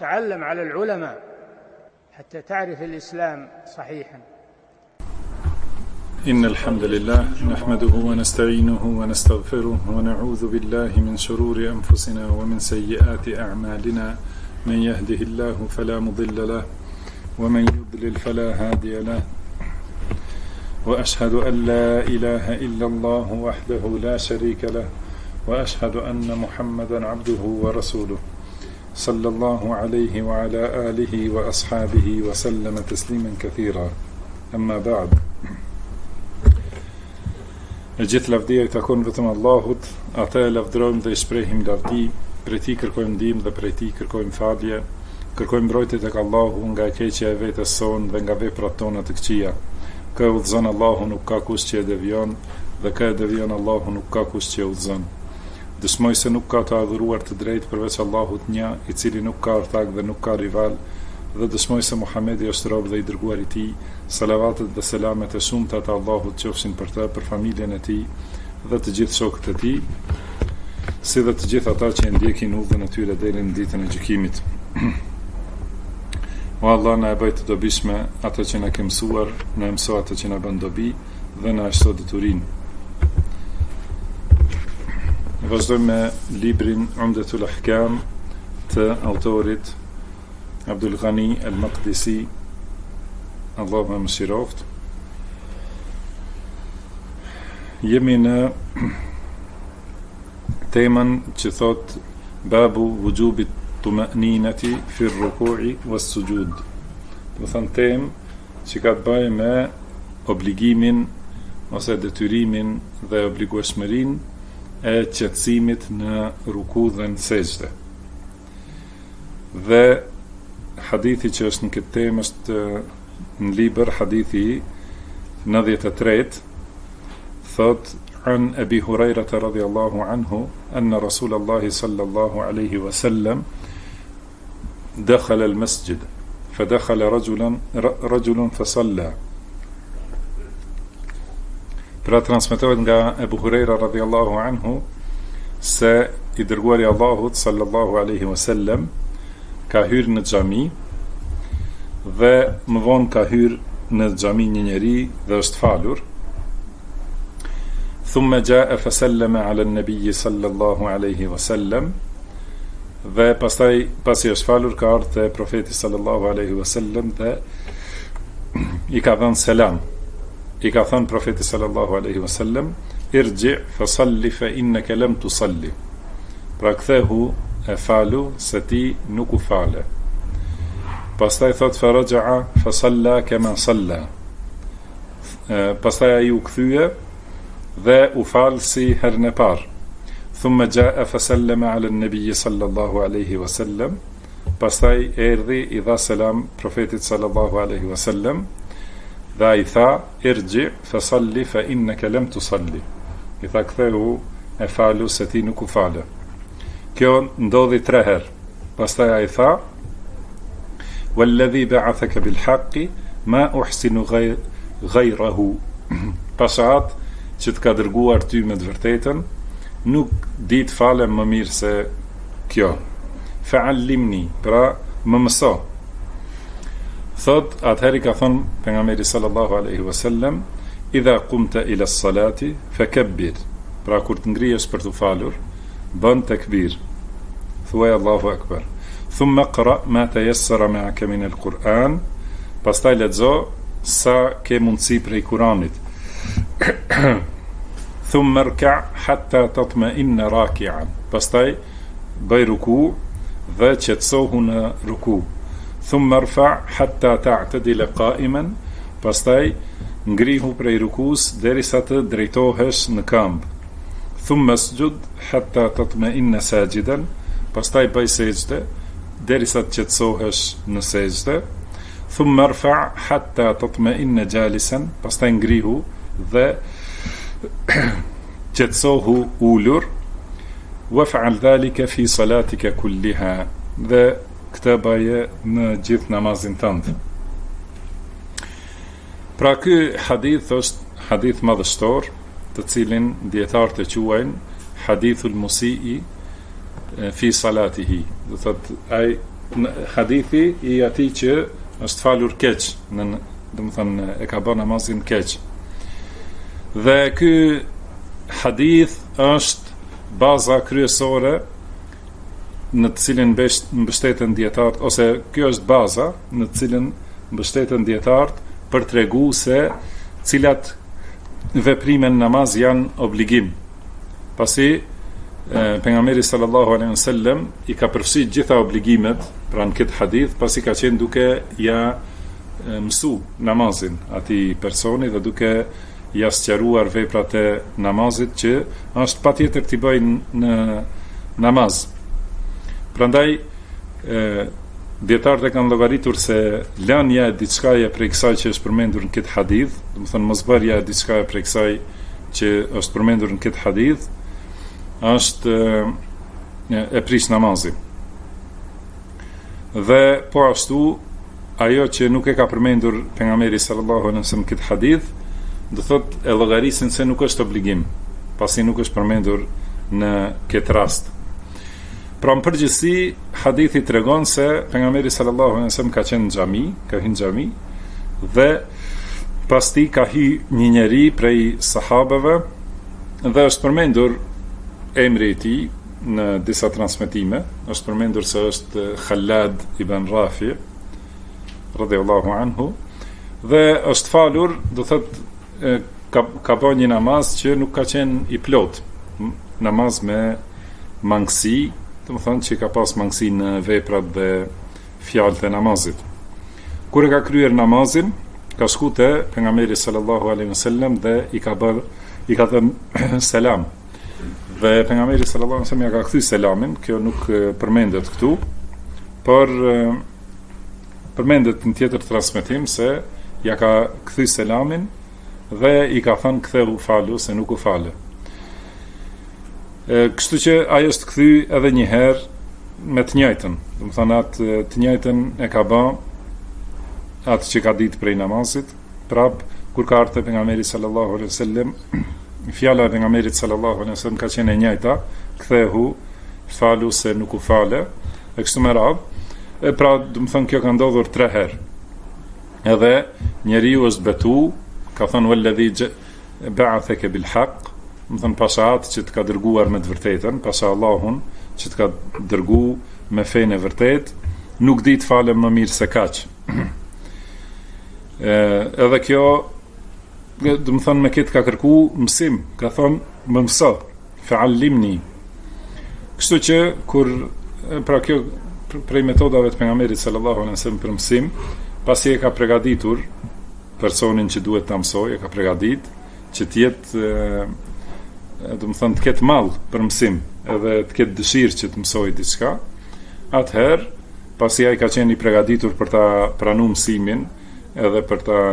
تعلم على العلماء حتى تعرف الإسلام صحيحا. إن الحمد لله نحمده ونستعينه ونستغفره ونعوذ بالله من شرور أنفسنا ومن سيئات أعمالنا، من يهده الله فلا مضل له ومن يضلل فلا هادي له، وأشهد أن لا إله إلا الله وحده لا شريك له، وأشهد أن محمدا عبده ورسوله صلى الله عليه وعلى آله وأصحابه وسلم تسليما كثيرا. أما بعد. E gjithë lavdia I takon vetëm Allahut, atë e lavdrojmë dhe I shprehim lavdi, prej Tij kërkojmë ndihmë dhe prej Tij kërkojmë falje, kërkojmë mbrojtje tek Allahu nga e keqja e vetes sonë dhe nga veprat tona të këqija. Kë udhëzon Allahu nuk ka kush që e devion, dhe kë e devion Allahu nuk ka kush që e udhëzon. Dëshmoj se nuk ka të adhuruar të drejtë përveç Allahut një, I cili nuk ka ortak dhe nuk ka rival, dhe dëshmoj se Muhamedi është rob dhe I dërguar I Tij. Salavatet dhe selamet e shumta të Allahut qofshin për të, për familjen e tij dhe të gjithë shokët e tij, si dhe të gjithë ata që e ndjekin udhën e tyre deri në ditën e gjykimit. O Allah, na e bëj të dobishme ato që na ke mësuar, na mëso ato që na bën dobi dhe na shto diturinë. Vazhdojmë me librin Umdatul Ahkam të autorit Abdul Ghani al-Maqdisi, Allah më mëshiroft. Jemi në temën që thot babu wujubit tuma'ninati fi rruku'i was sujud. Do thënë temë që ka të bëjë me obligimin ose detyrimin dhe obligueshmërinë e qetësimit në ruku dhe në sejdë. Dhe hadithi që është në këtë temë është në libër hadithi 93, thot an Abi Huraira radhiyallahu anhu anna Rasulullah sallallahu alayhi wa sallam dakhala al-masjid fadakhala rajulun fasalla. Pra transmetohet nga Abu Huraira radhiyallahu anhu se I dërguari Allahut sallallahu alayhi wa sallam ka hyrë në xhami dhe më vonë ka hyrë në xhami një njeri dhe është falur. Thumma jaa fa sallama ala an-nabi sallallahu alayhi wa sallam, dhe pastaj pasi është falur ka ardhur te profeti sallallahu alayhi wa sallam dhe I ka dhënë selam. I ka thënë profeti sallallahu alayhi wa sallam, irji fa salli fa innaka lam tusalli. Pra kthehu e falu se ti nuk u fale. Pastaj thot faraja'a fa salla kama salla. Pastaj ai u kthye dhe u fal si herën e parë. Thumma ja'a fa sallama 'ala an-nabi sallallahu alayhi wa sallam. Pastaj erdhi I dha selam profetit sallallahu alayhi wa sallam dhe ai tha irji fa salli fa innaka lam tusalli. I tha ktheu e falu se ti nuk u fale. Kjo ndodhi 3 herë. Pastaj ai tha walladhi ba'athaka bil haqqi ma uhsinu ghayrahu. Pasat që të ka dërguar ty me të vërtetën, nuk di të falem më mirë se kjo. Fa'allimni, pra më mëso. Thot, atëheri ka thonë pejgamberi sallallahu alaihi wasallam, idha qumta ila as-salati fakabbir. Pra kur të ngrihesh për të falur, bën takbir. Thuaj Allahu akbar. Thumma qra ma tayassara ma'aka min al-Quran. Pastaj lexo sa ke mundësi prej Kuranit. Thumma rka' hatta tatma'inna raki'an. Pastaj bëj ruku dhe qetësohu në ruku. Thumma rfa' hatta ta'tadila qa'iman. Pastaj ngrihu prej rukus derisa të drejtohesh në këmbë. Thumma sujud hatta tatma'inna sajidan. Pastaj bëj sejdë derisa të qetësohesh në sejdë. Thumma rfa' hatta tatma'inna jalisan. Pastaj ngrihu dhe qetësohu ulur. Waf'al dhalika fi salatika kulliha. Dhe këtë bëje në gjithë namazin tënd. Pra ky hadith është hadith madhështor, të cilin dietarët e quajnë hadithul musii fi salatihi. Do thot ai hadithi I atij që është falur keq, domethënë e ka bërë namazin keq. Dhe ky hadith është baza kryesore në të cilin mbështeten dietarët, ose kjo është baza në të cilin mbështeten dietarët për tregu se cilat veprime në namaz janë obligim. Pasi pejgamberi sallallahu alaihi wasallam I ka përfshirë gjitha obligimet pranë këtë hadith, pasi ka qenë duke ja mësu namazin atij personi dhe duke ja sqaruar veprat e namazit që është patjetër t'i bëjnë në namaz. Prandaj dietarët e kanë llogaritur se lënia e diçkaje prej kësaj që është përmendur në këtë hadith, domethënë mosbërja e diçkaje prej kësaj që është përmendur në këtë hadith, është e prish namazin. Dhe po ashtu ajo që nuk e ka përmendur pejgamberi sallallahu alaihi wasallam këtë hadith, do thotë e llogarisin se nuk është obligim, pasi nuk është përmendur në këtë rast. Pra në përgjithësi, hadithi tregon se pejgamberi sallallahu alaihi wasallam ka qenë në xhami, ka hyrë në xhami dhe pas tij ka hyrë një njeri prej sahabeve dhe është përmendur emri I tij në disa transmetime, është përmendur se është Khalad ibn Rafi radhiyallahu anhu dhe është falur, do thotë ka bërë një namaz që nuk ka qenë I plot, namaz me mangësi, do të thonë që ka pas mangësi në veprat dhe fjalët e namazit. Kur e ka kryer namazin, ka shku te pejgamberi sallallahu alaihi wasallam dhe I ka thënë selam. Dhe pejgamberi sallallahu alaihi wasallam ja ka kthy selamin, kjo nuk përmendet këtu, por përmendet në tjetër transmetim se ja ka kthy selamin dhe I ka thënë ktheu falu se nuk u falë. Kështu që ajo është kthy edhe një herë me të njëjtën, do të thonë atë të njëjtën e ka bë atë që ka ditë prej namazit, prap kur ka ardhur pejgamberi sallallahu alaihi wasallam, fjala e pejgamberit sallallahu alaihi wasallam ka qenë e njëjta, kthehu, falu se nuk u falë, e kështu me radhë. Pra, do të thonë kjo ka ndodhur 3 herë. Edhe njeriu është betu, ka thënë walladhi ba'athaka bil haqq, më thënë pasha atë që të ka dërguar me të vërtetën, pasha Allahun që të ka dërgu me fejnë e vërtet, nuk di të falem më mirë se kaq. Edhe kjo, dhe më thënë me këtë ka kërku mësim, ka thonë më mëso, fa'allimni. Kështu që, kur, pra kjo prej metodave të pejgamberit sallallahu alaihi wasallam për mësim, pasi e ka përgatitur personin që duhet ta mësoj, e ka përgatit që të jetë do të thonë të ketë mall për mësim, edhe të ketë dëshirë që të mësoj diçka, atëherë, pasi ai ka qenë I përgatitur për ta pranuar mësimin, edhe për ta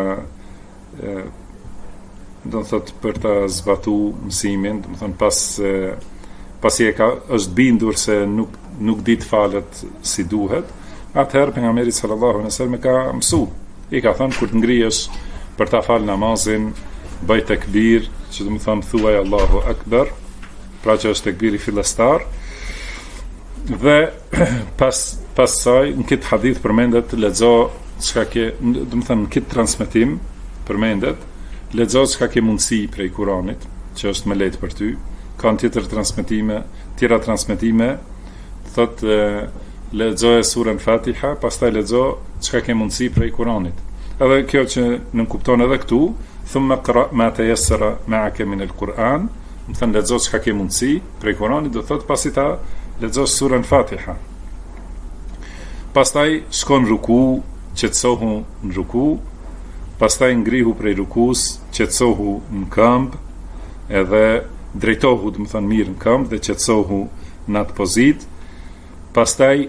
do të thotë për ta zbatuar mësimin, do të thonë pasi është bindur se nuk di të falet si duhet, atëherë pejgamberi sallallahu alaihi wasallam ka mësu. I ka thënë kur të ngrihesh për ta fal namazin, bëj tekbir, që do të thonë thuaj Allahu Akbar, pra që është tekbiri fillestar. Dhe pas saj në këtë hadith përmendet lexo çka ke, do të thonë në këtë transmetim përmendet lexo çka ke mundësi prej Kuranit, që është më lehtë për ty. Ka tjera transmetime thotë lexoje surën Fatiha, pastaj lexo çka ke mundësi prej Kuranit. Edhe kjo që në kupton edhe këtu, thumma qra ma tayassara ma'aka min al-Quran, do të thënë lexo çka ke mundësi prej Kuranit, do thotë pasi ta lexo surën Fatiha. Pastaj shkon ruku, qetësohu në ruku, pastaj ngrihu prej rukus, qetësohu në këmbë, edhe drejtohu, do të thënë mirë në këmbë dhe qetësohu në atë pozitë. Pastaj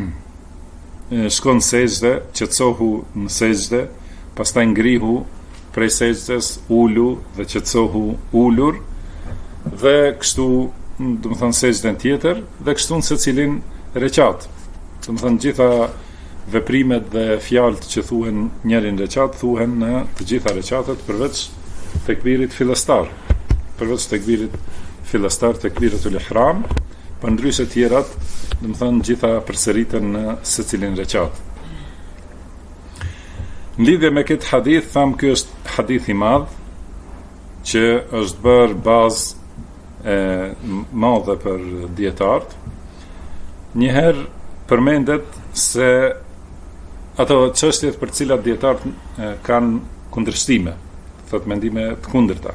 shkon sejdë, qetësohu në sejdë, pastaj ngrihu prej sejdës, ulu dhe qetësohu ulur, dhe kështu, do të thënë sejdën tjetër, dhe kështu në secilin reqat. Do të thënë gjitha veprimet dhe fjalët që thuhen njërin reqat, thuhen në të gjitha reqatet përveç tekbirit fillestar. Përveç tekbirit fillestar, tekbiratul ihram, Përndryshe tjerat, do të thonë gjitha përsëriten në secilin rekat. Në lidhje me këtë hadith, tham ky është hadith i madh që është bërë bazë madhe për dietarët. Njëherë përmendet se ato çështjet për cilat dietarët kanë kundërshtime, thotë mendime të kundërta.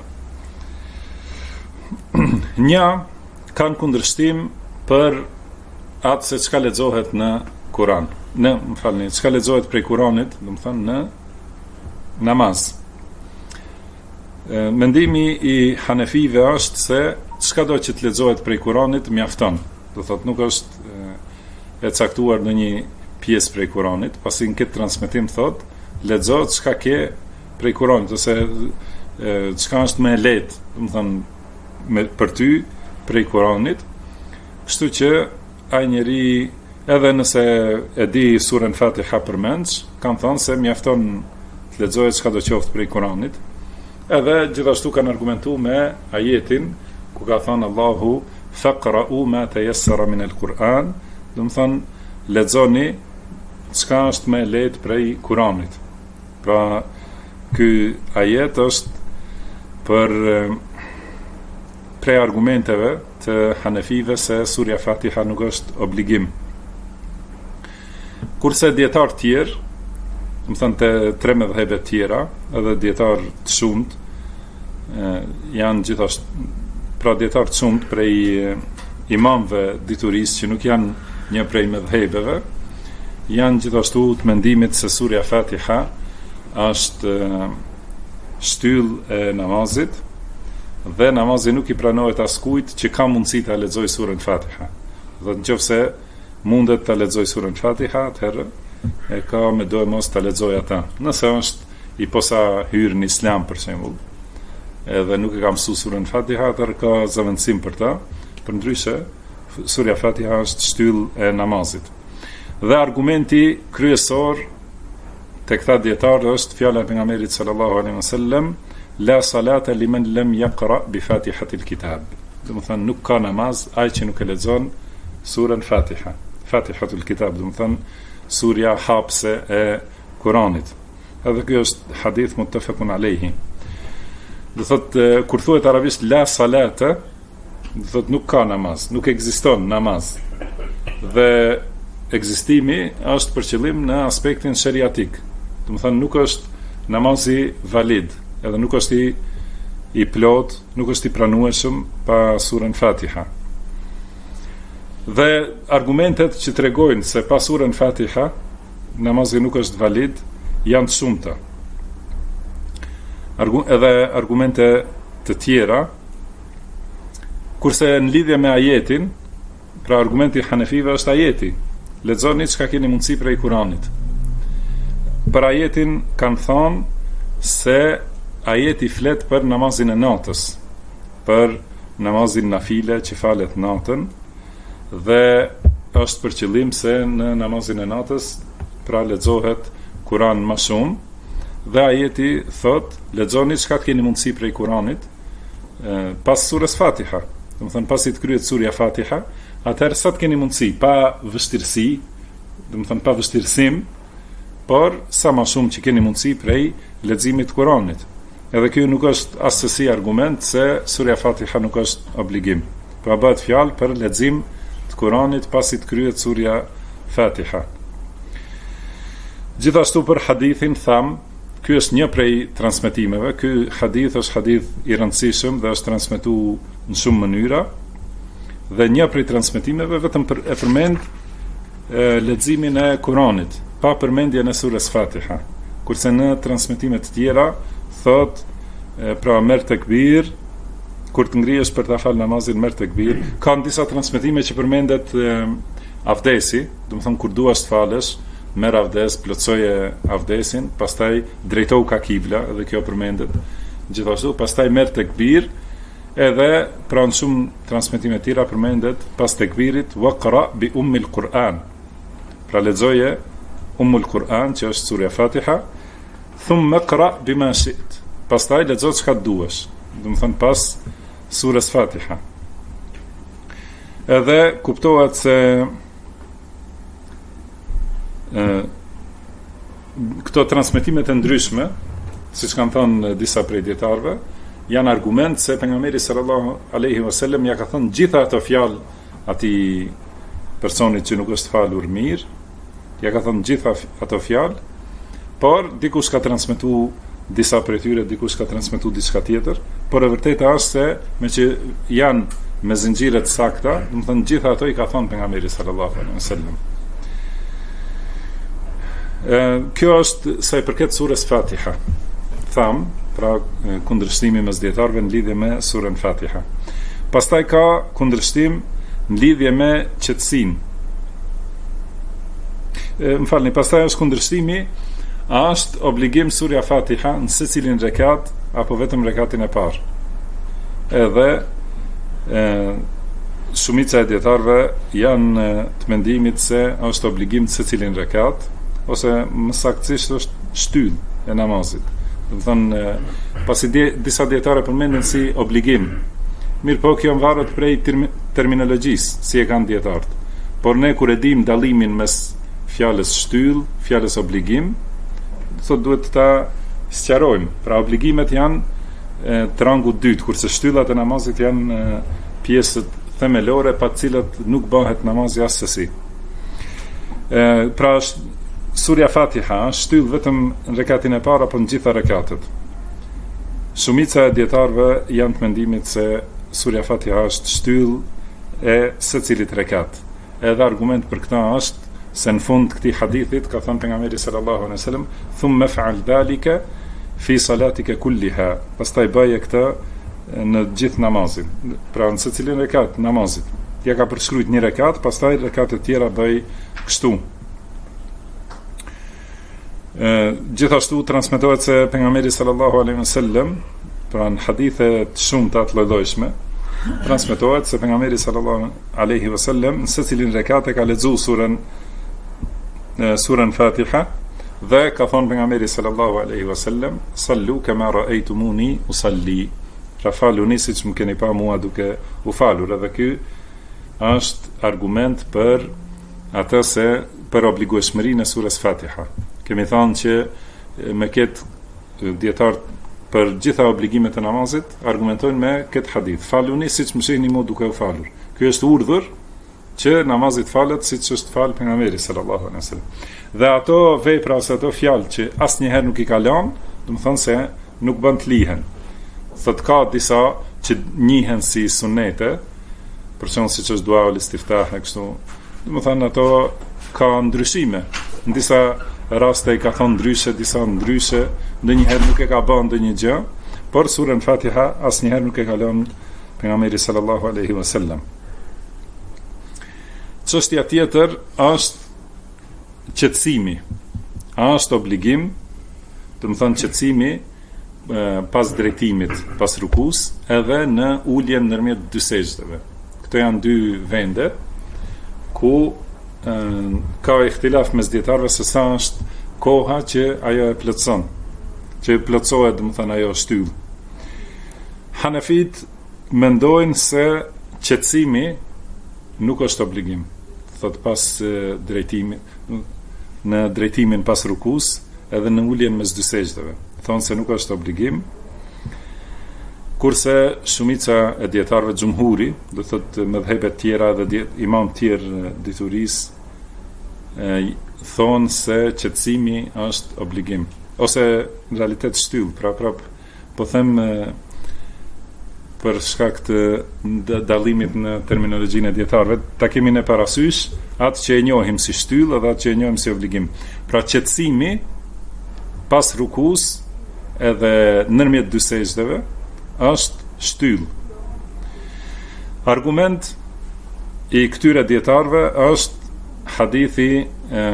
Një kanë kundërshtim për atë se çka lexohet në Kur'an. Çka lexohet prej Kur'anit, do të thonë në namaz. Mendimi i Hanefive është se çka do që të lexohet prej Kur'anit mjafton. Do thotë nuk është e caktuar në një pjesë prej Kur'anit, pasi në këtë transmetim thotë lexohet çka ke prej Kur'anit ose çka është më e lehtë, do të thonë për ty prej Kur'anit. Kështu që ai njeri edhe nëse e di surën Fatiha përmendsh, kanë thënë se mjafton të lexohet çka do qoftë prej Kur'anit. Edhe gjithashtu kanë argumentuar me ajetin ku ka thënë Allahu faqra'u ma tayassara min al-Qur'an, do të thonë lexoni çka është më lehtë prej Kur'anit. Pra ky ajet është për prej argumenteve të Hanefive se surja Fatiha nuk është obligim. Kurse dietar tjerë, do të thonë të tre mëdhëbe tjera, edhe dietar të shumt janë gjithashtu, pra dietar të shumt prej imamëve diturisë që nuk janë një prej mëdhëbeve, janë gjithashtu të mendimit se surja Fatiha është shtyllë e namazit dhe namazi nuk i pranohet askujt që ka mundësi ta lexojë surën Fatiha. Dhe nëse mundet ta lexojë surën Fatiha, atëherë e ka me dojë mos ta lexojë ata. Nëse është i posa hyrë në Islam për shembull, edhe nuk e ka mësuar surën Fatiha, atëherë ka zavendësim për ta. Përndryshe, surja Fatiha është shtyllë e namazit. Dhe argumenti kryesor te këta dietarë është fjala e pejgamberit sallallahu alaihi wasallam, la salata liman lam yaqra bi Fatihatil kitab. Do të thonë nuk ka namaz ai që nuk e lexon surën Fatiha. Fatihatul kitab, do të thonë surja hapse e Kuranit. Edhe ky është hadith muttafaqun alayhi. Do thotë kur thuhet arabisht la salata, do thotë nuk ka namaz, nuk ekziston namaz. Dhe ekzistimi është për qëllim në aspektin sheriatik. Do të thonë nuk është namazi valid, edhe nuk është i plot, nuk është i pranueshëm pa surën Fatiha. Dhe argumentet që tregojnë se pa surën Fatiha namazi nuk është valid janë të shumta. Edhe argumente të tjera, kurse në lidhje me ajetin, pra argumenti i Hanefive është ajeti. Lexoni çka keni mundësi prej Kuranit. Për ajetin kanë thonë se ajeti flet për namazin e natës, për namazin nafile që falet natën, dhe është për qëllim se në namazin e natës pra lexohet Kur'an më shumë, dhe ajeti thot lexoni çka keni mundësi prej Kuranit pas surës Fatiha. Do të thonë pasi të kryhet surja Fatiha, atëherë sa të keni mundësi, pa vështirësi, do të thonë pa vështirësim, por sa më shumë që keni mundësi prej leximit të Kuranit. Edhe kjo nuk është asesi argument se surja Fatiha nuk është obligim. Pra bëhet fjalë për lexim të Kuranit pasi të kryhet surja Fatiha. Gjithashtu për hadithin tham, ky është një prej transmetimeve. Ky hadith është hadith i rëndësishëm dhe është transmetuar në shumë mënyra. Dhe një prej transmetimeve vetëm e përmend leximin e Kuranit, pa përmendjen e surës Fatiha. Kurse në transmetime të tjera thot pra merr tekbir kur të ngrihesh për ta fal namazin, merr tekbir. Ka disa transmetime që përmendet avdesi, do të thonë kur duash të falësh, merr avdes, plotsoje avdesin, pastaj drejtohu ka kibla, edhe kjo përmendet. Gjithashtu pastaj merr tekbir, edhe pra në shumë transmetime të tjera përmendet pas tekbirit waqra bi ummil Quran. Pra lexoje ummul Quran, që është surja Fatiha, thumma qra bima shi't. Pastaj lexo çka duash, do të thonë pas surës Fatiha. Edhe kuptohet se këto transmetimet e ndryshme, siç kanë thënë disa prej dietarëve, janë argument se pejgamberi sallallahu alaihi wasallam ja ka thënë gjitha ato fjalë atij personit që nuk është falur mirë, ja ka thënë gjitha ato fjalë, por dikush ka transmetuar disa prej tyre, dikush ka transmetuar diçka tjetër, por e vërteta është se me që janë me zinxhire të sakta, do të thënë gjitha ato i ka thënë pejgamberi sallallahu alaihi wasallam. Kjo është sa i përket surës Fatiha. Tham, pra kundërshtimi mes dietarëve në lidhje me surën Fatiha. Pastaj ka kundërshtim në lidhje me qetësinë. Më falni, pastaj është kundërshtimi, a është obligim surja Fatiha në secilin rekat apo vetëm rekatin e parë. Edhe shumica e dietarëve janë të mendimit se është obligim në secilin rekat, ose më saktësisht është shtyllë e namazit. Do të thonë, pasi disa dietarë përmendin si obligim. Mirë po, kjo varet prej terminologjisë, si e kanë dietarët. Por ne kur e dim dallimin mes fjalës shtyll, fjalës obligim, sot duhet ta sqarojmë. Pra obligimet janë të rangut dytë, kurse shtyllat e namazit janë pjesët themelore pa të cilat nuk bëhet namazi asesi. Pra surja Fatiha shtyll vetëm në rekatin e parë apo në gjitha rekatet. Shumica e dietarëve janë të mendimit se surja Fatiha është shtyll e secilit rekat. Edhe argument për këtë është se në fund këtij hadithit ka thënë pejgamberi sallallahu alaihi wasallam, "Thumma fa'al dhalika fi salatika kulliha." Pastaj bëje këtë në gjithë namazin. Pra në secilin rekat namazit. Ja ka përshkruajtur një rekat, pastaj rekatet tjera bëj kështu. Gjithashtu transmetohet se pejgamberi sallallahu alaihi wasallam, pra në hadithe të shumta të llojdojshme, transmetohet se pejgamberi sallallahu alaihi wasallam në secilin rekat e ka lexuar surën Fatiha dhe ka thonë pejgamberi sallallahu alaihi wasallam, "Sallu kama ra'aytumuni usalli." Pra faluni siç më keni pa mua duke u falur. Edhe ky është argument për atë se për obligueshmërinë e surës Fatiha. Kemi thënë që me këtë dietar për gjitha obligimet e namazit argumentojnë me këtë hadith. Faluni siç më shihni mua duke u falur. Ky është urdhër që namazit falet siç është fal pejgamberi sallallahu alaihi wasallam. Dhe ato vepra ose ato fjalë që asnjëherë nuk i ka lënë, do të thonë se nuk bën të lihen. Thot ka disa që njihen si sunete, për shembull siç është dua ul istiftah e kështu. Do të thonë ato ka ndryshime. Në disa raste i ka thonë ndryshe, disa ndryshe, ndonjëherë nuk e ka bën ndonjë gjë, por surën Fatiha asnjëherë nuk e ka lënë pejgamberi sallallahu alaihi wasallam. Çështja tjetër është qetësimi. A është obligim, do të thonë qetësimi pas drejtimit, pas rukus, edhe në uljen ndërmjet dy sejdëve. Këto janë dy vende ku ka ihtilaf mes dietarëve se sa është koha që ajo e plotson, që plotsohet, do të thonë ajo shtyll. Hanefit mendojnë se qetësimi nuk është obligim. Thot pas drejtimit, në drejtimin pas rukus, edhe në uljen mes dy sejdëve. Thonë se nuk është obligim. Kurse shumica e dietarëve xhumhuri, do thotë mëdhëbet tjera dhe imam tjerë diturisë, thonë se qetësimi është obligim, ose në realitet shtyll, pra po them për shkak të dallimit në terminologjinë e dietarëve, ta kemi në parasysh atë që e njohim si shtyll dhe atë që e njohim si obligim. Pra qetësimi pas rukus edhe nërmjet dy sejdëve është shtyll. Argument i këtyre dietarëve është hadithi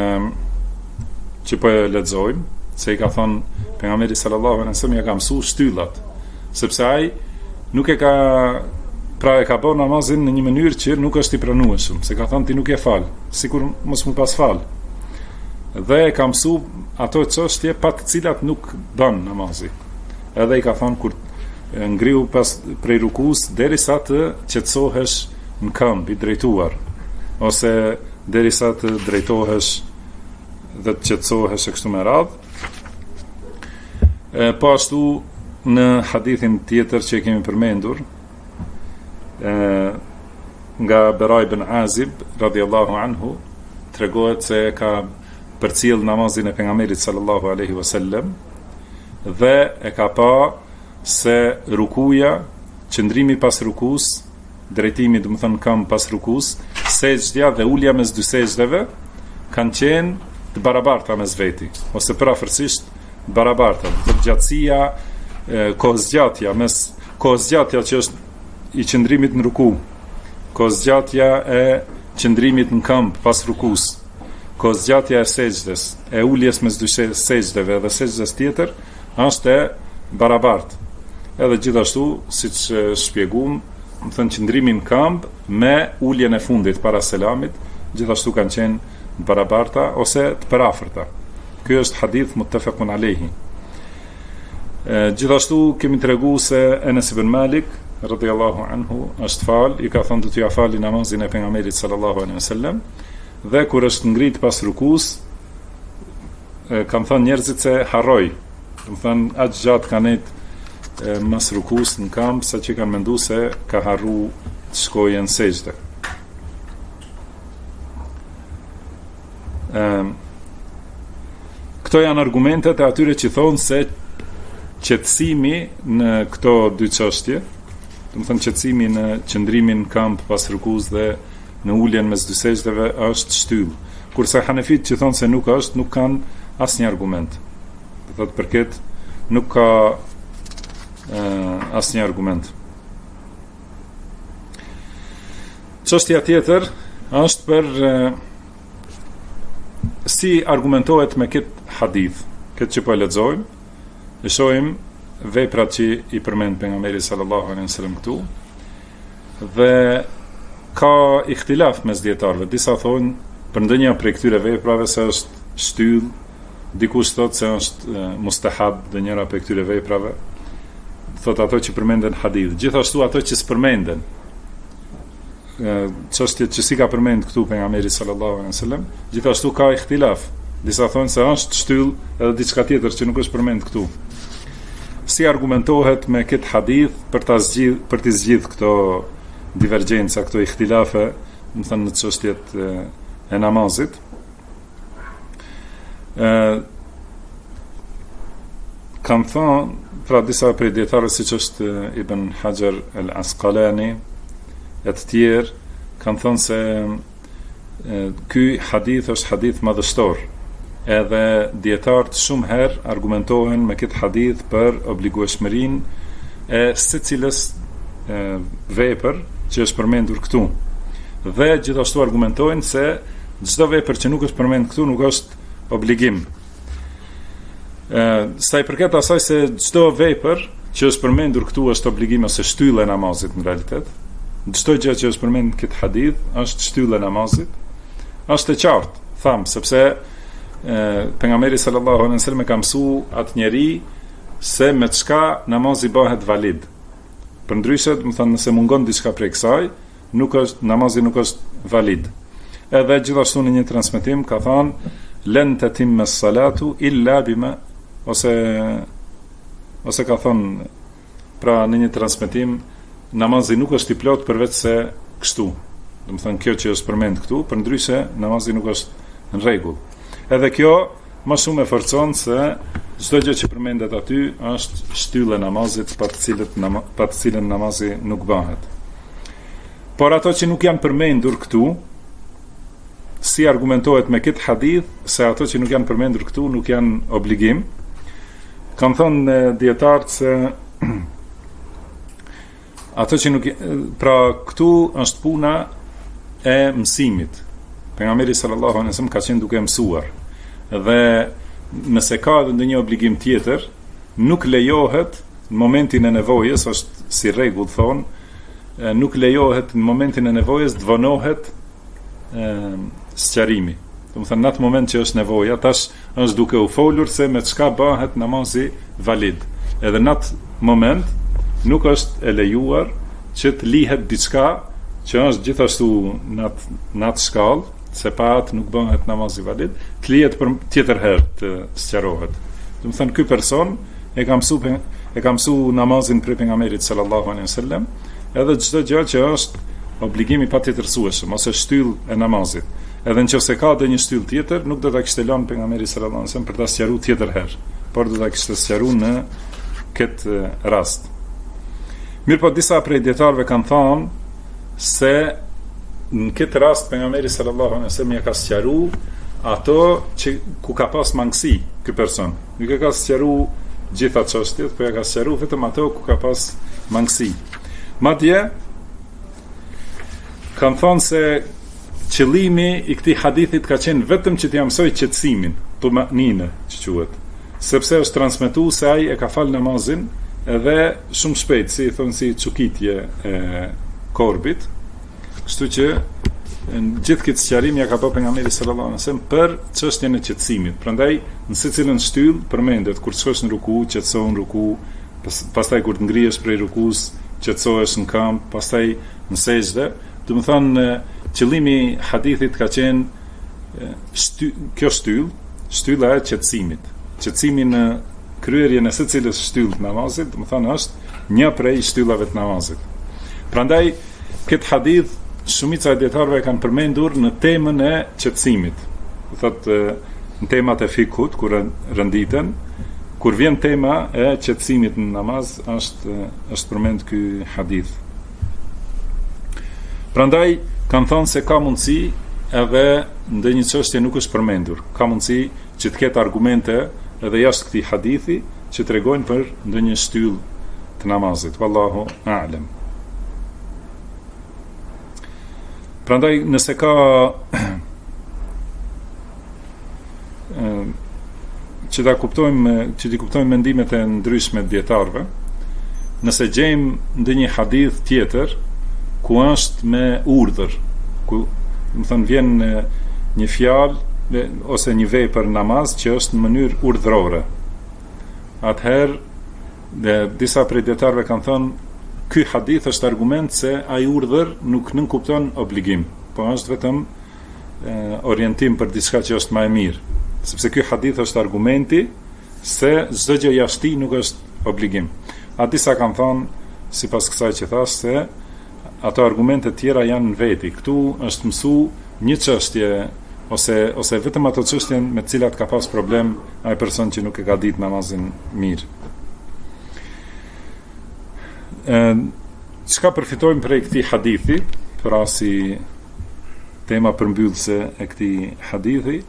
që po e lexojmë, se i ka thonë pejgamberi sallallahu alaihi wasallam ja ka mësuar shtyllat, sepse ai nuk e ka, pra e ka bërë namazin në një mënyrë që nuk është i pranueshëm, se ka thënë ti nuk e fal, sikur mos më pas fal. Dhe e ka mësuar ato çështje pa të cilat nuk bën namazi. Edhe i ka thënë kur ngriu pas prej rukus derisa të qetësohesh në këmbë, i drejtuar, ose derisa të drejtohesh dhe të qetësohesh e kështu me radhë. Po ashtu në hadithin tjetër që e kemi përmendur, nga Beraj ibn Azib radhiyallahu anhu, tregohet se ka përcjell namazin e pejgamberit sallallahu alaihi wasallam dhe e ka pa se rukuja, qëndrimi pas rukus, drejtimi do të thënë kam pas rukus, sejdja dhe ulja mes dy sejdave kanë qenë të barabarta mes veti, ose përafërsisht të barabarta. Të gjatësia, kohëzgjatja që është i qëndrimit në ruku, kohëzgjatja e qëndrimit në këmbë pas rukus, kohëzgjatja e sejdës, e uljes mes dy sejdave dhe sejdës tjetër, është e barabartë. Edhe gjithashtu, siç shpjeguam, më thënë qëndrimi në këmbë me uljen e fundit para selamit, gjithashtu kanë qenë barabarta ose të përafërta. Ky është hadith muttafaqun alayhi. Gjithashtu kemi treguar se Enes ibn Malik radhiyallahu anhu është fal, i ka thënë do t'ia fali namazin e pejgamberit sallallahu alaihi wasallam, dhe kur është ngrit pas rukus, kanë thënë njerëzit se harroi. Do të thënë aq gjatë kanë mas rukus në kamp, sa që kanë mendu se ka harru të shkojë në sejdë. Këto janë argumentet e atyre që thonë se qetësimi në këto dy çështje, do të thënë qetësimi në qëndrimin në kamp pas rukus dhe në uljen mes dy sejdëve është shtyllë. Kurse Hanefit që thonë se nuk është, nuk kanë asnjë argument. Do thotë përket nuk ka asnjë argument. Çështja tjetër është për si argumentohet me këtë hadith, këtë që po e lexojmë, e shohim veprat që i përmend pejgamberi sallallahu alaihi wasallam këtu, dhe ka ihtilaf mes dietarëve. Disa thonë për ndonjë prej këtyre veprave se është shtyllë, dikush thotë se është mustahab dhe njëra prej këtyre veprave, thot ato që përmenden hadith. Gjithashtu ato që s'përmenden, çështjet që si ka përmend këtu pejgamberi sallallahu alaihi wasallam, gjithashtu ka ihtilaf. Disa thonë se është shtyllë edhe diçka tjetër që nuk është përmend këtu. Si argumentohet me këtë hadith për të zgjidh këto divergjenca, këto ihtilafe, do të thënë në çështjet e namazit. Kanë thënë pra disa prej dietarëve siç është Ibn Hajar al-Asqalani e të tjerë kanë thënë se ky hadith është hadith madhështor, edhe dietarët shumë herë argumentohen me këtë hadith për obligueshmërinë e secilës vepër që është përmendur këtu, dhe gjithashtu argumentojnë se çdo vepër që nuk është përmendur këtu nuk është obligim. Sa i përket asaj se çdo vepër që është përmendur këtu është obligim ose shtyllë e namazit, në realitet çdo gjë që është përmendur në këtë hadith është shtyllë e namazit, është e qartë, tham, sepse pejgamberi sallallahu alaihi wasallam ka mësuar atë njeri se me çka namazi bëhet valid. Përndryshe, do të thonë nëse mungon diçka prej kësaj, namazi nuk është valid. Edhe gjithashtu në një transmetim ka thënë len tatimma as-salatu illa bima, ose ka thonë pra në një transmetim namazi nuk është i plot përveç se kështu. Do të thënë kjo që është përmend këtu, përndryshe namazi nuk është në rregull. Edhe kjo më shumë e forcon se çdo gjë që përmendet aty është shtyllë e namazit pa të cilën namazi nuk bëhet. Por ato që nuk janë përmendur këtu, si argumentohet me këtë hadith se ato që nuk janë përmendur këtu nuk janë obligim, kanë thënë dietarët se ato që nuk, pra këtu është puna e mësimit. Pejgamberi sallallahu alaihi wasallam ka qenë duke mësuar, dhe nëse ka edhe ndonjë obligim tjetër, nuk lejohet në momentin e nevojës, është si rregull thonë, nuk lejohet në momentin e nevojës të vonohet sqarimi. Do të thënë në atë moment që është nevoja, tash është duke u folur se me çka bëhet namazi valid. Edhe në atë moment nuk është e lejuar që të lihet diçka që është gjithashtu në atë shkallë, se pa atë nuk bëhet namazi valid, të lihet për tjetër herë të sqarohet. Do të thënë ky person e ka mësu namazin prej pejgamberit sallallahu alaihi wasallam, edhe çdo gjë që është obligimi patjetërsueshëm ose shtyllë e namazit. Edhe nëse ka dhe një shtyllë tjetër, nuk do ta kishte lënë pejgamberi sallallahu alaihi wasallam për ta sqaruar tjetër herë, por do ta kishte sqaruar në këtë rast. Mirë, disa prej dietarëve kanë thënë se në këtë rast pejgamberi sallallahu alaihi wasallam ja ka sqaruar ato që ku ka pas mangësi ky person. Nuk e ka sqaruar gjitha çështjet, por ja ka sqaruar vetëm ato ku ka pas mangësi. Madje kanë thonë se qëllimi i këtij hadithit ka qenë vetëm që t'ia mësoj qetësimin, tumanine, që quhet, sepse është transmetuar se ai e ka fal namazin edhe shumë shpejt, si thonë si çukitje e korbit, kështu që në gjithë këtë sqarim ja ka bërë pejgamberi sallallahu alajhi wasallam për çështjen e qetësimit. Prandaj në secilën shtyllë përmendet kur shkosh në ruku, qetësohu në ruku, pastaj kur të ngrihesh prej rukus, qetësohesh në këmbë, pastaj në sejdë. Do të thonë qëllimi i hadithit ka qenë kjo shtylla e qetësimit. Qetësimi në kryerjen e secilës shtyllë të namazit, do të thonë është një prej shtyllave të namazit. Prandaj këtë hadith shumica e dietarëve kanë përmendur në temën e qetësimit. Do thotë në temat e fikut kur rënditen, kur vjen tema e qetësimit në namaz është përmend ky hadith. Prandaj kanë thënë se ka mundësi edhe ndonjë çështje nuk është përmendur. Ka mundësi që të ketë argumente edhe jashtë këtij hadithi që tregojnë për ndonjë shtyllë të namazit. Wallahu a'lam. Prandaj nëse ka që ti kuptojmë mendimet e ndryshme të dietarëve, nëse gjejmë ndonjë hadith tjetër ku është me urdhër, ku do të thënë vjen një fjalë ose një vepër namaz që është në mënyrë urdhërore. Atëherë disa prej dietarëve kanë thënë ky hadith është argument se ai urdhër nuk nënkupton obligim, po është vetëm orientim për diçka që është më e mirë. Sepse ky hadith është argumenti se çdo gjë jashtë nuk është obligim. A disa kanë thënë sipas kësaj që thash se ato argumente tjera janë në veti. Këtu është mësu një çështje ose vetëm ato çështje me të cilat ka pas problem ai person që nuk e ka ditë namazin mirë. Çka përfitojmë prej këtij hadithi, pra si tema përmbyllëse e këtij hadithi,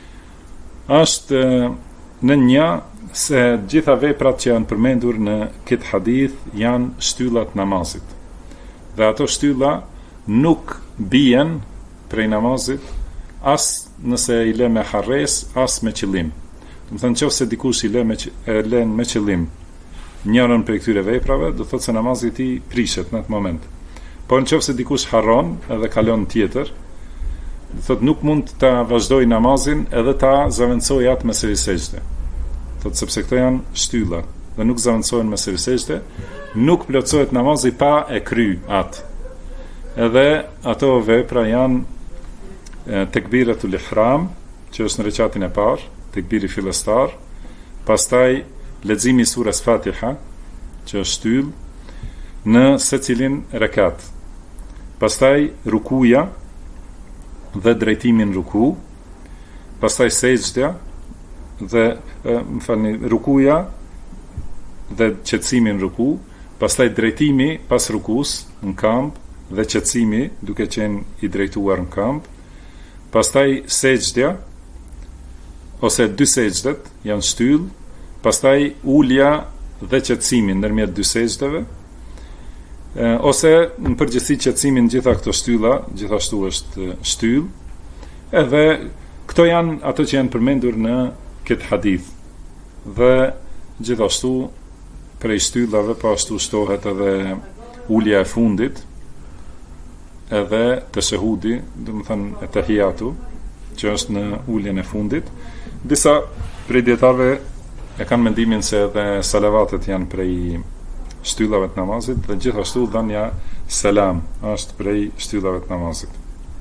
është në një se gjitha veprat që janë përmendur në këtë hadith janë shtyllat namazit. Dhe ato shtylla nuk bien prej namazit as nëse i lë me harres, as me qëllim. Do të thënë nëse dikush i lën me qëllim njërën prej këtyre veprave, do thotë se namazi i tij prishet në atë moment. Po nëse dikush harron edhe kalon tjetër, do thotë nuk mund ta vazhdoj namazin edhe ta zaventësoj atë me sejdë. Thotë sepse këto janë shtylla dhe nuk zaventësohen me sejdë, nuk plotësohet namazi pa e kry atë. Edhe ato vepra janë tekbiratul ihram, që është në rekatin e parë, tekbiri fillestar, pastaj leximi i surës Fatiha, që është shtyllë në secilin rekat. Pastaj rukuja dhe drejtimi në ruku, pastaj sejdja dhe rukuja dhe qetësimi në ruku, pastaj drejtimi pas rukus në këmbë dhe qetësimi duke qenë i drejtuar në këmbë, pastaj sejdja ose dy sejdët janë shtyllë, pastaj ulja dhe qetësimi ndërmjet dy sejdëve, ose në përgjithësi qetësimi në gjitha këto shtylla gjithashtu është shtyllë. Edhe këto janë ato që janë përmendur në këtë hadith. Dhe gjithashtu prej shtyllave po ashtu shtohet edhe ulja e fundit, edhe teshehudi, do të thënë e tahiyatu, që është në uljen e fundit. Disa prej dietarëve e kanë mendimin se edhe salavatet janë prej shtyllave të namazit dhe gjithashtu dhënia selam, është prej shtyllave të namazit.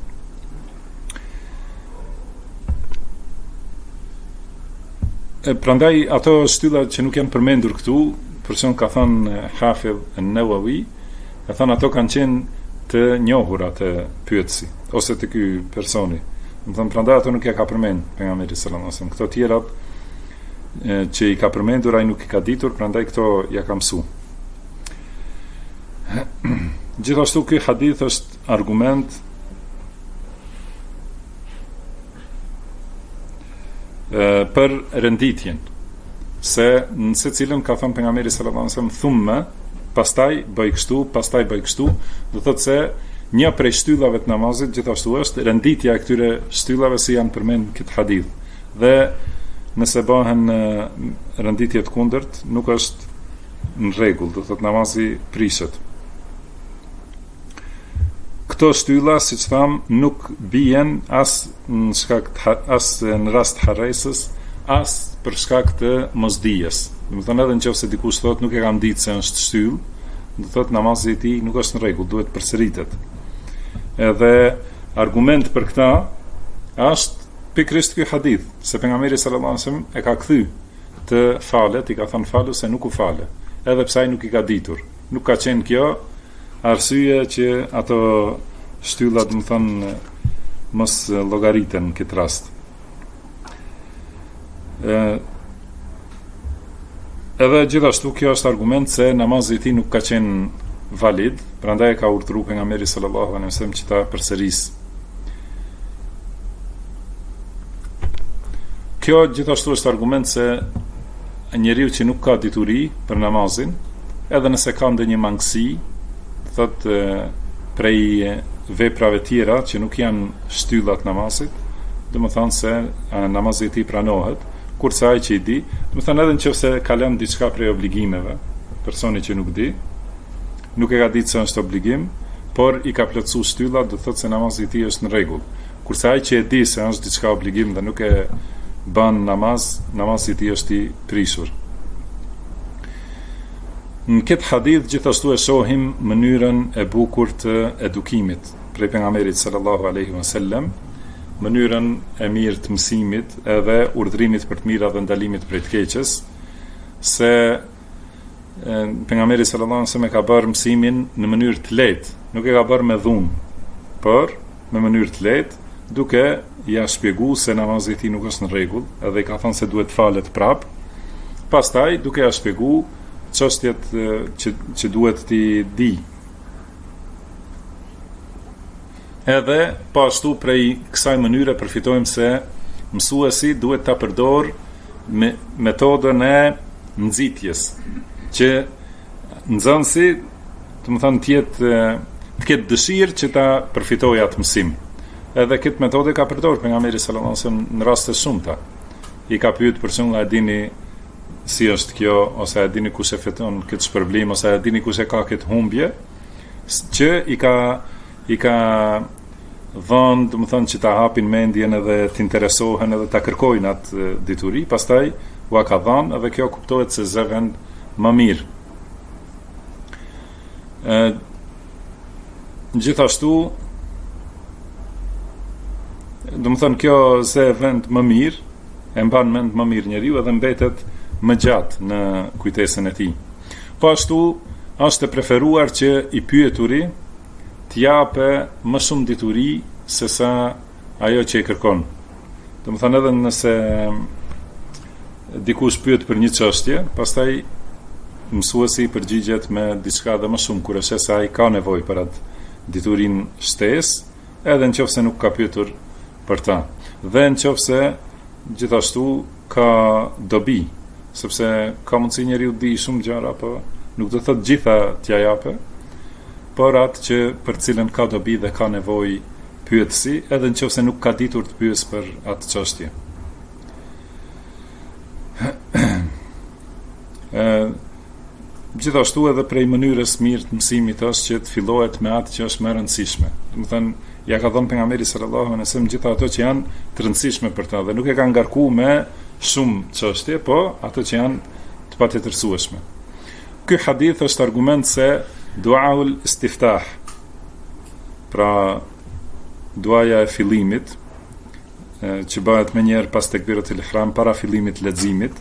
Prandaj ato shtylla që nuk janë përmendur këtu, për shembull ka thënë Hafidh an-Nawawi, ka thënë ato kanë qenë të njohura të pyetësi ose të ky personi. Do të thënë prandaj ato nuk ja ka përmend pejgamberi sallallahu alajhi wasallam. Këto tjerat që i ka përmendur ai nuk i ka ditur, prandaj këto ja ka mësuar. Gjithashtu ky hadith është argument për renditjen, se në secilën ka thënë pejgamberi sallallahu alajhi wasallam thumma, pastaj bëj kështu, do thotë se një prej shtyllave të namazit gjithashtu është renditja e këtyre shtyllave si janë përmend këtë hadith. Dhe nëse bëhen renditje të kundërt, nuk është në rregull, do thotë namazi prishet. Këto shtylla, siç tham, nuk bien as në rast harresës, as për shkak të mosdijes. Do të thonë edhe nëse dikush thotë nuk e kam ditë se është shtyllë, do thotë namazi i tij nuk është në rregull, duhet përsëritet. Edhe argument për këtë është pikërisht ky hadith, se pejgamberi sallallahu alajhi wasallam e ka kthy të falet, i ka thënë falu se nuk u fale, edhe pse ai nuk i ka ditur. Nuk ka qenë kjo arsye që ato shtylla, do të thonë, mos llogariten në këtë rast. Edhe gjithashtu kjo është argument se namazi i tij nuk ka qenë valid, prandaj e ka urdhëruar pejgamberi sallallahu alajhi wasallam që ta përsërisë. Kjo gjithashtu është argument se njeriu që nuk ka dituri për namazin, edhe nëse ka ndonjë mangësi, thotë prej veprave tjera që nuk janë shtyllat namazit, domethënë se namazi i tij pranohet, kurse ai që i di, domethënë edhe nëse ka lënë diçka prej obligimeve, personi që nuk di, nuk e ka ditë se është obligim, por i ka plotësuar shtyllat, do thotë se namazi i tij është në rregull. Kurse ai që e di se është diçka obligim dhe nuk e bën namazi i tij është i prishur. Në këtë hadith gjithashtu e shohim mënyrën e bukur të edukimit prej pejgamberit sallallahu alaihi wasallam, mënyrën e mirë të mësimit edhe urdhërimit për të mira dhe ndalimit prej të keqes, se pejgamberi sallallahu alaihi wasallam e ka bërë mësimin në mënyrë të lehtë, nuk e ka bërë me dhunë, por me mënyrë të lehtë, duke ja shpjeguar se namazi i tij nuk është në rregull, edhe i ka thënë se duhet falet prap. Pastaj duke ja shpjeguar çështjet që duhet t'i di. Edhe pashtu prej kësaj mënyre përfitojmë se mësuesi duhet ta përdor me metodën e nxitjes, që nxënësi, domethënë të ketë dëshirë që ta përfitojë atë mësim. Edhe këtë metodë ka përdorur pejgamberi sallallahu alajhi wasallam në raste shumëta. I ka pyetur për shembull, a dini si është kjo, ose a dini kush e fiton këtë shpërblim, ose a dini kush e ka këtë humbje, që i ka dhënë, domethënë, që ta hapin mendjen edhe të interesohen edhe ta kërkojnë atë dituri, pastaj ua ka dhënë, edhe kjo kuptohet se zë vend më mirë. Gjithashtu, domethënë, kjo zë vend më mirë, e mban mend më mirë njeriu edhe mbetet më gjatë në kujtesën e tij. Po ashtu është e preferuar që i pyeturi të japë më shumë dituri se sa ajo që i kërkon. Domethënë, edhe nëse dikush pyet për një çështje, pastaj mësuesi përgjigjet me diçka dhe më shumë kur është se ai ka nevojë për atë diturinë shtesë, edhe nëse nuk ka pyetur për ta. Dhe nëse gjithashtu ka dobi, sepse ka mundësi njeriu di shumë gjëra, po nuk do thotë gjitha t'ja japë, por atë që për cilën ka dobi dhe ka nevojë pyetësi, edhe nëse nuk ka ditur të pyes për atë çështje. Gjithashtu edhe prej mënyrës mirë të mësimit është që të fillohet me atë që është më e rëndësishme. Domethënë, ja ka thënë pejgamberi sallallahu alajhi wasallam gjithë ato që janë të rëndësishme për ta, dhe nuk e ka ngarkuar me shumë çështje, po ato që janë të patjetërsueshme. Ky hadith është argument se Duaul istiftah, pra duaja e fillimit, që bëhet më njëherë pas tekbiratul ihram para fillimit leximit.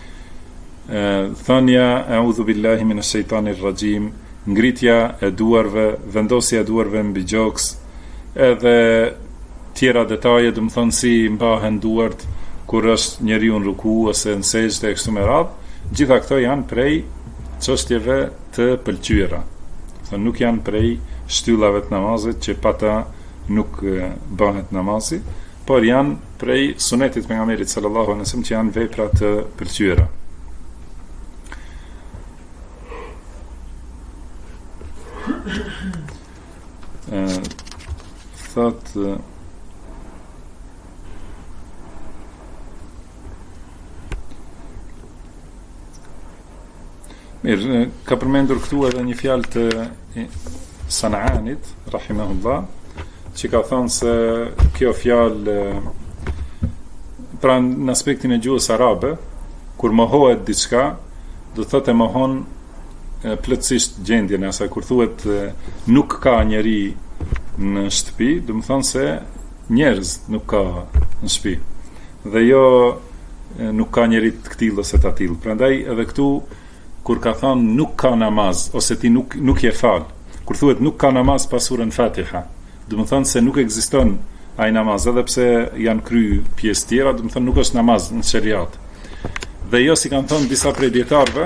Thënia a'udhu billahi minash shaitanir rajim, ngritja e duarve, vendosja e duarve mbi gjoks, edhe tjera detaje, do të thonë si mbahen duart kur është njeriu në ruku ose në sejdë e kështu me radhë. Gjitha këto janë prej çështjeve të pëlqyera. Thonë nuk janë prej shtyllave të namazit që pata nuk bëhet namazi, por janë prej sunetit pejgamberit sallallahu alaihi wasallam që janë vepra të pëlqyera. Mirë, ka përmendur këtu edhe një fjalë të Sana'anit, rahimahullah, që ka thënë se kjo fjalë, pra në aspektin e gjuhës arabe, kur mohohet diçka, do thotë e mohon plotësisht gjendjen e asaj. Kur thuhet nuk ka njeri në shtëpi, do të thonë se njerëz nuk ka në shtëpi. Dhe jo nuk ka njeri të këtill ose të atill. Prandaj edhe këtu kur ka thënë nuk ka namaz ose ti nuk je fal. Kur thuhet nuk ka namaz pas surën Fatiha, do të thonë se nuk ekziston ai namaz, edhe pse janë kry pjesë tjera, do të thonë nuk është namaz në şeriat. Dhe jo si kanë thënë disa prej dietarëve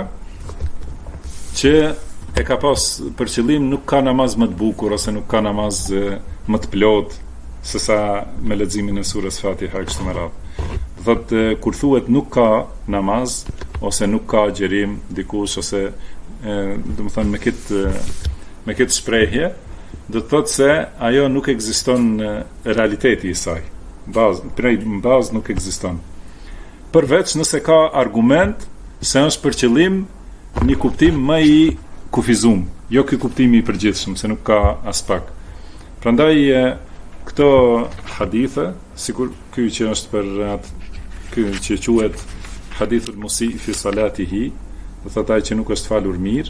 që e ka pas për qëllim nuk ka namaz më të bukur ose nuk ka namaz më të plot se sa me leximin e surës Fatiha kështu me radhë. Thotë kur thuhet nuk ka namaz ose nuk ka xherim dikush ose do të thonë me këtë shprehje, do të thotë se ajo nuk ekziston realiteti i saj. Bazë nuk ekziston. Përveç nëse ka argument se është për qëllim një kuptim më i kufizum, jo ky kuptimi i përgjithshëm, se nuk ka as pak. Prandaj këto hadithe, sikur ky që është për ky që quhet hadithul musi fi salatihi, do thotë ai që nuk është falur mirë,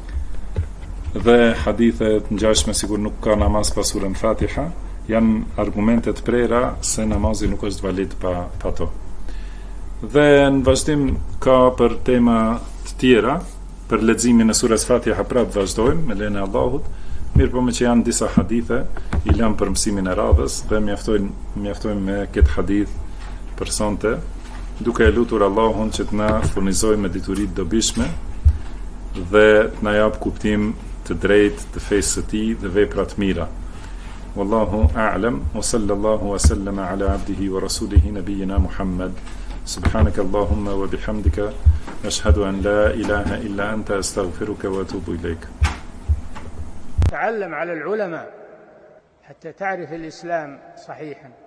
dhe hadithet ngjashme sikur nuk ka namaz pas surën Fatiha, janë argumente të prera se namazi nuk është valid pa to. Dhe në vazhdim ka për tema të tjera, për leximin e surës Fatiha prapë vazhdojmë me lejen e Allahut, mirë po me që janë disa hadithe, i lëm për mësimin e radhës dhe mjaftojmë me këtë hadith për sonte, duke e lutur Allahun që të na furnizojë me dituri të dobishme dhe të na jap kuptim të drejtë të fesë së tij dhe vepra të mira. Wallahu a'lam wa sallallahu wa sallama ala abdihi wa rasulihi nabiyyina Muhammad. Subhanaka Allahumma wa bihamdika ashhadu an la ilaha illa anta astaghfiruka wa atubu ilayk. تعلم على العلماء حتى تعرف الإسلام صحيحا.